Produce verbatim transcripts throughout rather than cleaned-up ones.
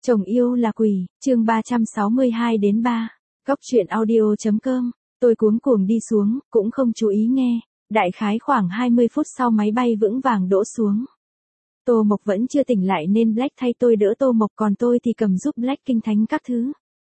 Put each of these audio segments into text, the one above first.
Chồng yêu là quỷ, chương ba trăm sáu mươi hai đến ba. Góc truyện audio.com. Tôi cuống cuồng đi xuống, cũng không chú ý nghe. Đại khái khoảng hai mươi phút sau máy bay vững vàng đỗ xuống. Tô Mộc vẫn chưa tỉnh lại nên Black thay tôi đỡ Tô Mộc, còn tôi thì cầm giúp Black kinh thánh các thứ.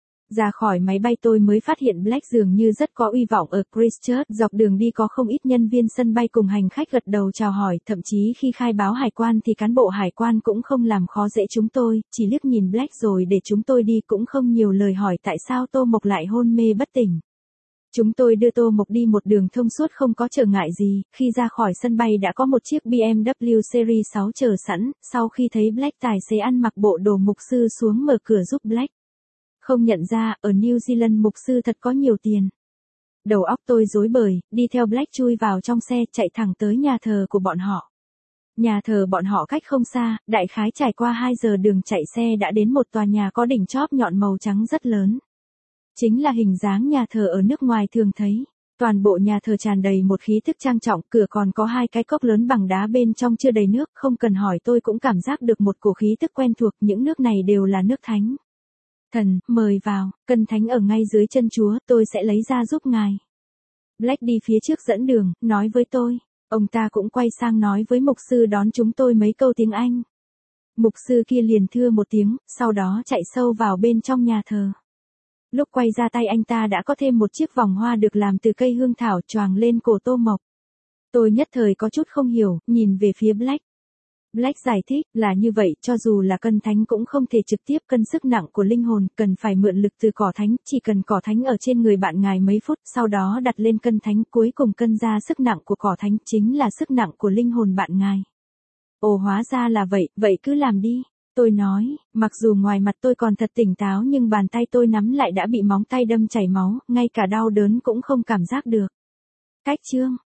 Ra khỏi máy bay tôi mới phát hiện Black dường như rất có uy vọng ở Christchurch. Dọc đường đi có không ít nhân viên sân bay cùng hành khách gật đầu chào hỏi, thậm chí khi khai báo hải quan thì cán bộ hải quan cũng không làm khó dễ chúng tôi, chỉ liếc nhìn Black rồi để chúng tôi đi, cũng không nhiều lời hỏi tại sao Tô Mộc lại hôn mê bất tỉnh. Chúng tôi đưa Tô Mộc đi một đường thông suốt không có trở ngại gì, khi ra khỏi sân bay đã có một chiếc bê em vê Series sáu chờ sẵn, sau khi thấy Black tài xế ăn mặc bộ đồ mục sư xuống mở cửa giúp Black. Không nhận ra, ở New Zealand mục sư thật có nhiều tiền. Đầu óc tôi rối bời, đi theo Black chui vào trong xe, chạy thẳng tới nhà thờ của bọn họ. Nhà thờ bọn họ cách không xa, đại khái trải qua hai giờ đường chạy xe đã đến một tòa nhà có đỉnh chóp nhọn màu trắng rất lớn. Chính là hình dáng nhà thờ ở nước ngoài thường thấy. Toàn bộ nhà thờ tràn đầy một khí thức trang trọng, cửa còn có hai cái cốc lớn bằng đá bên trong chưa đầy nước, không cần hỏi tôi cũng cảm giác được một cổ khí tức quen thuộc, những nước này đều là nước thánh. Thần, mời vào, cân thánh ở ngay dưới chân Chúa, tôi sẽ lấy ra giúp ngài. Black đi phía trước dẫn đường, nói với tôi. Ông ta cũng quay sang nói với mục sư đón chúng tôi mấy câu tiếng Anh. Mục sư kia liền thưa một tiếng, sau đó chạy sâu vào bên trong nhà thờ. Lúc quay ra tay anh ta đã có thêm một chiếc vòng hoa được làm từ cây hương thảo choàng lên cổ Tô Mộc. Tôi nhất thời có chút không hiểu, nhìn về phía Black. Black giải thích, là như vậy, cho dù là cân thánh cũng không thể trực tiếp cân sức nặng của linh hồn, cần phải mượn lực từ cỏ thánh, chỉ cần cỏ thánh ở trên người bạn ngài mấy phút, sau đó đặt lên cân thánh, cuối cùng cân ra sức nặng của cỏ thánh, chính là sức nặng của linh hồn bạn ngài. Ồ, hóa ra là vậy, vậy cứ làm đi. Tôi nói, mặc dù ngoài mặt tôi còn thật tỉnh táo nhưng bàn tay tôi nắm lại đã bị móng tay đâm chảy máu, ngay cả đau đớn cũng không cảm giác được. Cách chương,